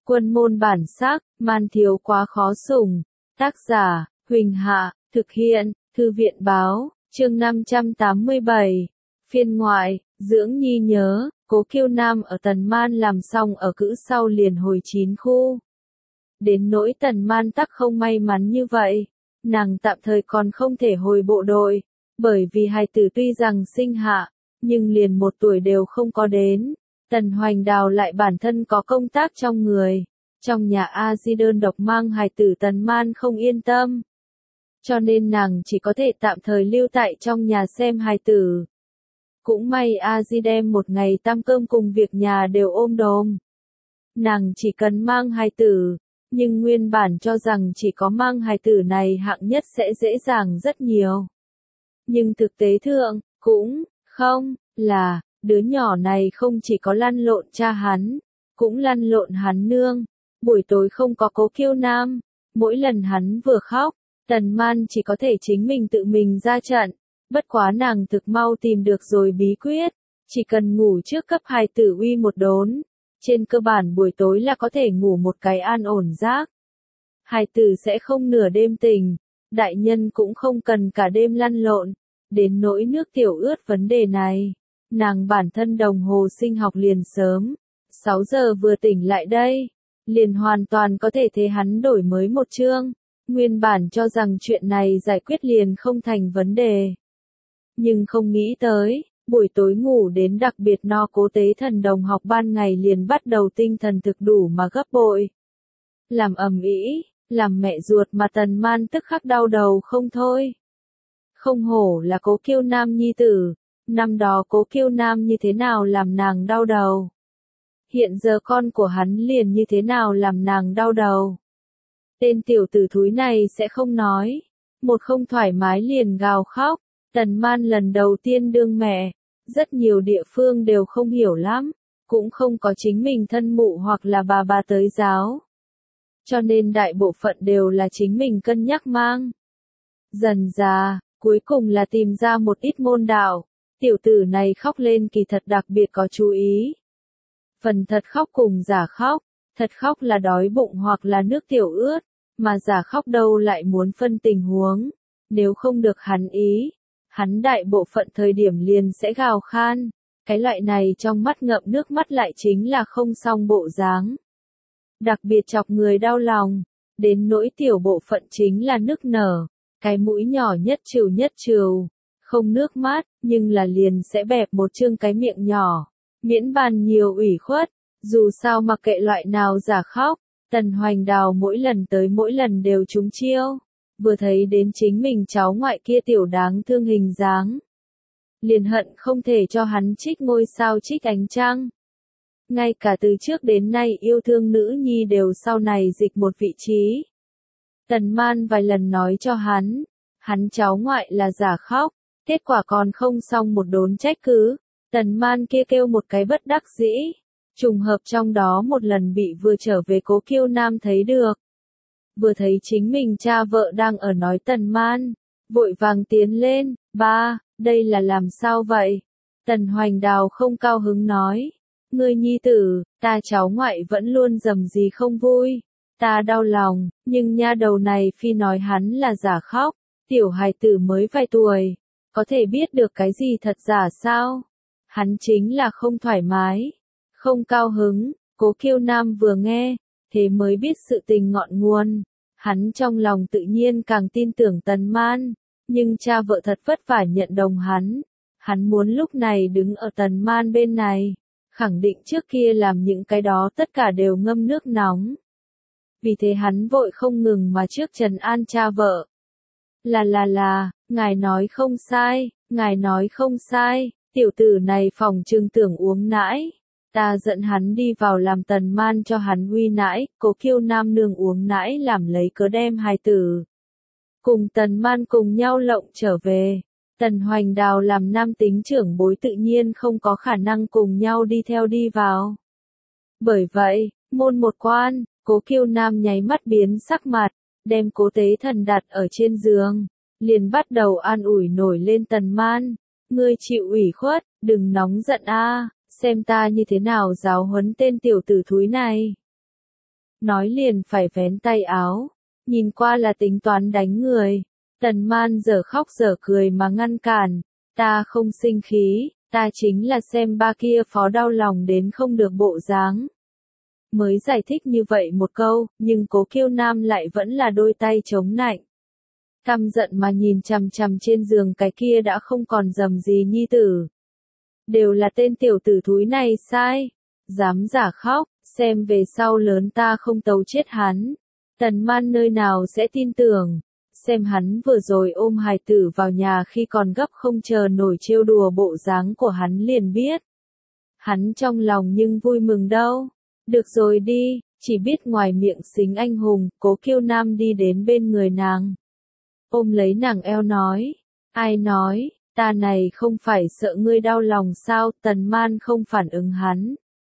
Quân môn bản sắc, man thiếu quá khó sủng. Tác giả, Huỳnh Hạ, thực hiện, Thư viện báo, chương 587. Phiên ngoại, dưỡng nhi nhớ, Cố Kiêu Nam ở Tần Man làm xong ở cữ sau liền hồi 9 khu. Đến nỗi Tần Man tắc không may mắn như vậy, nàng tạm thời còn không thể hồi bộ đội, bởi vì hài tử tuy rằng sinh hạ, nhưng liền 1 tuổi đều không có đến. Tần Hoành Đào lại bản thân có công tác trong người, trong nhà A Di đơn độc mang hài tử Tần Man không yên tâm. Cho nên nàng chỉ có thể tạm thời lưu tại trong nhà xem hài tử. Cũng may A Di đem 1 ngày tam cơm cùng việc nhà đều ôm đồm. Nàng chỉ cần mang hài tử, nhưng nguyên bản cho rằng chỉ có mang hài tử này hạng nhất sẽ dễ dàng rất nhiều. Nhưng thực tế thượng, cũng không là, đứa nhỏ này không chỉ có lăn lộn cha hắn, cũng lăn lộn hắn nương. Buổi tối không có Cố Kiêu Nam, mỗi lần hắn vừa khóc, Tần Man chỉ có thể chính mình tự mình ra trận. Bất quá nàng thực mau tìm được rồi bí quyết, chỉ cần ngủ trước cấp hài tử uy một đốn, trên cơ bản buổi tối là có thể ngủ một cái an ổn giấc. Hài tử sẽ không nửa đêm tỉnh, đại nhân cũng không cần cả đêm lăn lộn. Đến nỗi nước tiểu ướt vấn đề này, nàng bản thân đồng hồ sinh học liền sớm, 6 giờ vừa tỉnh lại đây, liền hoàn toàn có thể thế hắn đổi mới một chương. Nguyên bản cho rằng chuyện này giải quyết liền không thành vấn đề. Nhưng không nghĩ tới, buổi tối ngủ đến đặc biệt no Cố Tế Thần đồng học ban ngày liền bắt đầu tinh thần thực đủ mà gấp bội. Làm ầm ĩ, làm mẹ ruột mà Tần Man tức khắc đau đầu không thôi. Không hổ là Cố Kiêu Nam nhi tử, năm đó Cố Kiêu Nam như thế nào làm nàng đau đầu. Hiện giờ con của hắn liền như thế nào làm nàng đau đầu. Tên tiểu tử thúi này sẽ không nói, một không thoải mái liền gào khóc. Tần Man lần đầu tiên đương mẹ, rất nhiều địa phương đều không hiểu lắm, cũng không có chính mình thân mụ hoặc là bà tới giáo. Cho nên đại bộ phận đều là chính mình cân nhắc mang. Dần dà, cuối cùng là tìm ra một ít môn đạo, tiểu tử này khóc lên kỳ thật đặc biệt có chú ý. Phần thật khóc cùng giả khóc, thật khóc là đói bụng hoặc là nước tiểu ướt, mà giả khóc đâu lại muốn phân tình huống, nếu không được hắn ý. Hắn đại bộ phận thời điểm liền sẽ gào khan, cái loại này trong mắt ngậm nước mắt lại chính là không xong bộ dáng. Đặc biệt chọc người đau lòng, đến nỗi tiểu bộ phận chính là nức nở, cái mũi nhỏ nhất trừ, không nước mắt, nhưng là liền sẽ bẹp một chương cái miệng nhỏ, miễn bàn nhiều ủy khuất, dù sao mặc kệ loại nào giả khóc, Tần Hoành Đào mỗi lần tới mỗi lần đều trúng chiêu. Vừa thấy đến chính mình cháu ngoại kia tiểu đáng thương hình dáng, liền hận không thể cho hắn trích ngôi sao trích ánh trăng. Ngay cả từ trước đến nay yêu thương nữ nhi đều sau này dịch một vị trí. Tần Man vài lần nói cho hắn cháu ngoại là giả khóc, kết quả còn không xong một đốn trách cứ. Tần Man kia kêu một cái bất đắc dĩ, trùng hợp trong đó một lần bị vừa trở về Cố Kiêu Nam thấy được. Vừa thấy chính mình cha vợ đang ở nói Tần Man, vội vàng tiến lên, ba, đây là làm sao vậy? Tần Hoành Đào không cao hứng nói, ngươi nhi tử, ta cháu ngoại vẫn luôn rầm gì không vui, ta đau lòng, nhưng nha đầu này phi nói hắn là giả khóc, tiểu hài tử mới vài tuổi, có thể biết được cái gì thật giả sao? Hắn chính là không thoải mái, không cao hứng. Cố Kiêu Nam vừa nghe, thế mới biết sự tình ngọn nguồn. Hắn trong lòng tự nhiên càng tin tưởng Tần Man, nhưng cha vợ thật vất vả nhận đồng hắn muốn lúc này đứng ở Tần Man bên này, khẳng định trước kia làm những cái đó tất cả đều ngâm nước nóng. Vì thế hắn vội không ngừng mà trước trấn an cha vợ. Là, ngài nói không sai, tiểu tử này phòng trưng tưởng uống nãi. Ta dẫn hắn đi vào làm Tần Man cho hắn uy nãi, Cố Kiêu Nam nương uống nãi làm lấy cớ đem hài tử. Cùng Tần Man cùng nhau lộng trở về. Tần Hoành Đào làm nam tính trưởng bối tự nhiên không có khả năng cùng nhau đi theo đi vào. Bởi vậy, môn một quan, Cố Kiêu Nam nháy mắt biến sắc mặt, đem Cố Tế Thần đặt ở trên giường, liền bắt đầu an ủi nổi lên Tần Man. Ngươi chịu ủy khuất, đừng nóng giận a. Xem ta như thế nào giáo huấn tên tiểu tử thúi này. nói liền phải vén tay áo, nhìn qua là tính toán đánh người. Tần Man giờ khóc giờ cười mà ngăn cản, ta không sinh khí, ta chính là xem ba kia phó đau lòng đến không được bộ dáng. Mới giải thích như vậy một câu, nhưng Cố Kiêu Nam lại vẫn là đôi tay chống nạnh. Căm giận mà nhìn chằm chằm trên giường cái kia đã không còn dầm gì nhi tử. Đều là tên tiểu tử thúi này sai, dám giả khóc, xem về sau lớn ta không tấu chết hắn. Tần Man nơi nào sẽ tin tưởng, xem hắn vừa rồi ôm hài tử vào nhà khi còn gấp không chờ nổi trêu đùa bộ dáng của hắn liền biết. Hắn trong lòng nhưng vui mừng đâu. Được rồi đi, chỉ biết ngoài miệng xính anh hùng, Cố Kiêu Nam đi đến bên người nàng. Ôm lấy nàng eo nói, ai nói, ta này không phải sợ ngươi đau lòng sao, Tần Man không phản ứng hắn.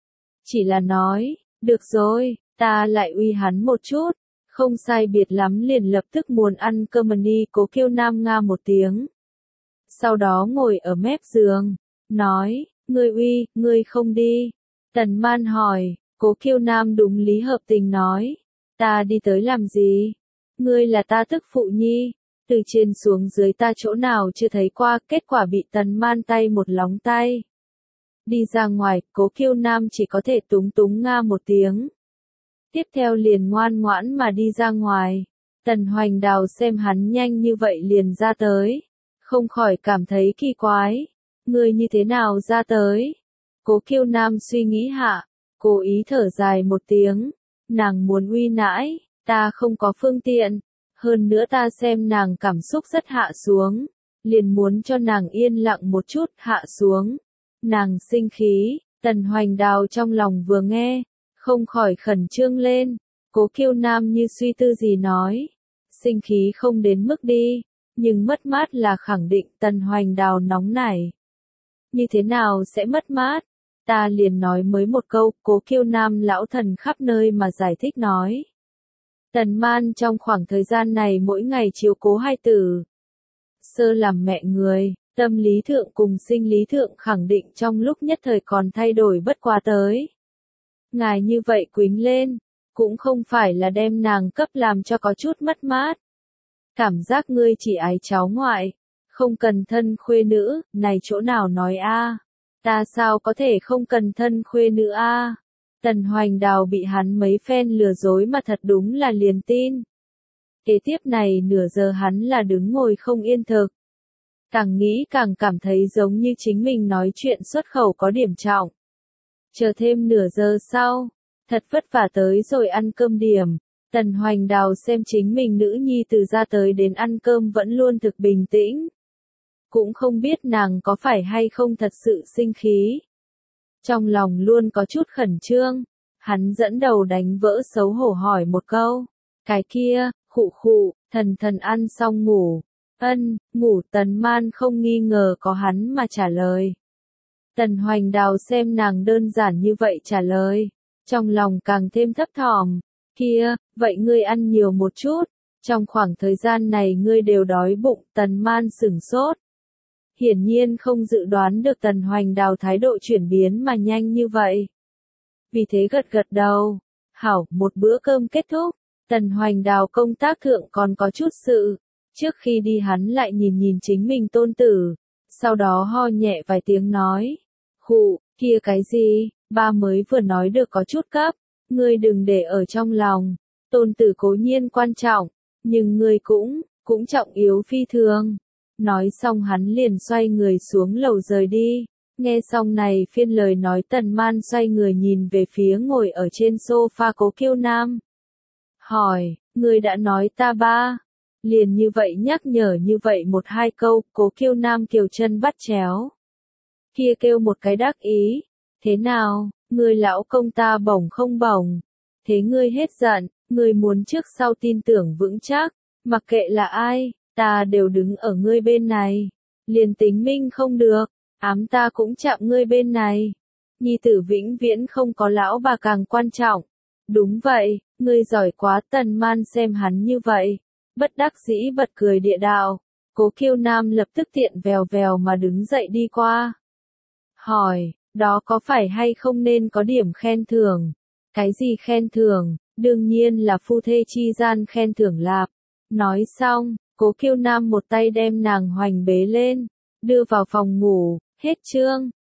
Chỉ là nói, được rồi, ta lại uy hắn một chút, không sai biệt lắm liền lập tức muốn ăn cơm đi. Cố Kiêu Nam nga một tiếng. Sau đó ngồi ở mép giường, nói, ngươi uy, ngươi không đi. Tần Man hỏi, Cố Kiêu Nam đúng lý hợp tình nói, ta đi tới làm gì? Ngươi là ta tức phụ nhi, từ trên xuống dưới ta chỗ nào chưa thấy qua, kết quả bị Tần Man tay một lóng tay. Đi ra ngoài, Cố Kiêu Nam chỉ có thể túng túng nga một tiếng. Tiếp theo liền ngoan ngoãn mà đi ra ngoài. Tần Hoành Đào xem hắn nhanh như vậy liền ra tới, không khỏi cảm thấy kỳ quái. Ngươi như thế nào ra tới? Cố Kiêu Nam suy nghĩ hạ, cố ý thở dài một tiếng. Nàng muốn uy nãi, ta không có phương tiện. Hơn nữa ta xem nàng cảm xúc rất hạ xuống, liền muốn cho nàng yên lặng một chút, hạ xuống. Nàng sinh khí, Tần Hoành Đào trong lòng vừa nghe, không khỏi khẩn trương lên. Cố Kiêu Nam như suy tư gì nói, sinh khí không đến mức đi, nhưng mất mát là khẳng định. Tần Hoành Đào nóng nảy. Như thế nào sẽ mất mát? Ta liền nói mới một câu. Cố Kiêu Nam lão thần khắp nơi mà giải thích nói. Tần Man trong khoảng thời gian này mỗi ngày chiếu cố hai tử. Sơ làm mẹ người, tâm lý thượng cùng sinh lý thượng khẳng định trong lúc nhất thời còn thay đổi bất quá tới. Ngài như vậy quýnh lên, cũng không phải là đem nàng cấp làm cho có chút mất mát. Cảm giác ngươi chỉ ái cháu ngoại, không cần thân khuê nữ, này chỗ nào nói a? Ta sao có thể không cần thân khuê nữ a? Tần Hoành Đào bị hắn mấy phen lừa dối mà thật đúng là liền tin. Kế tiếp này nửa giờ hắn là đứng ngồi không yên thực. Càng nghĩ càng cảm thấy giống như chính mình nói chuyện xuất khẩu có điểm trọng. Chờ thêm nửa giờ sau, thật vất vả tới rồi ăn cơm điểm. Tần Hoành Đào xem chính mình nữ nhi từ ra tới đến ăn cơm vẫn luôn thực bình tĩnh. Cũng không biết nàng có phải hay không thật sự sinh khí. Trong lòng luôn có chút khẩn trương, hắn dẫn đầu đánh vỡ xấu hổ hỏi một câu. Cái kia, khụ khụ, thần thần ăn xong ngủ. Ân, ngủ. Tần Man không nghi ngờ có hắn mà trả lời. Tần Hoành Đào xem nàng đơn giản như vậy trả lời, trong lòng càng thêm thấp thỏm. Kia, vậy ngươi ăn nhiều một chút, trong khoảng thời gian này ngươi đều đói bụng. Tần Man sửng sốt. Hiển nhiên không dự đoán được Tần Hoành Đào thái độ chuyển biến mà nhanh như vậy. Vì thế gật gật đầu. Hảo, một bữa cơm kết thúc, Tần Hoành Đào công tác thượng còn có chút sự. Trước khi đi hắn lại nhìn nhìn chính mình tôn tử, sau đó ho nhẹ vài tiếng nói. Khụ, kia cái gì, ba mới vừa nói được có chút cấp, ngươi đừng để ở trong lòng. Tôn tử cố nhiên quan trọng, nhưng ngươi cũng trọng yếu phi thường. Nói xong hắn liền xoay người xuống lầu rời đi. Nghe xong này phiên lời nói Tần Man xoay người nhìn về phía ngồi ở trên sofa Cố Kiêu Nam. Hỏi, ngươi đã nói ta ba? Liền như vậy nhắc nhở như vậy một hai câu, Cố Kiêu Nam kiều chân bắt chéo. Kia kêu một cái đắc ý. Thế nào, ngươi lão công ta bổng không bổng? Thế ngươi hết giận, ngươi muốn trước sau tin tưởng vững chắc, mặc kệ là ai, ta đều đứng ở ngươi bên này. Liền tính minh không được, ám ta cũng chạm ngươi bên này. Nhi tử vĩnh viễn không có lão bà càng quan trọng. Đúng vậy, ngươi giỏi quá. Tần Man xem hắn như vậy, bất đắc dĩ bật cười địa đạo. Cố Kiêu Nam lập tức tiện vèo vèo mà đứng dậy đi qua. Hỏi, đó có phải hay không nên có điểm khen thưởng? Cái gì khen thưởng? đương nhiên là phu thê chi gian khen thưởng lạp. Nói xong, Cố Kiêu Nam một tay đem nàng hoành bế lên, đưa vào phòng ngủ, hết chương.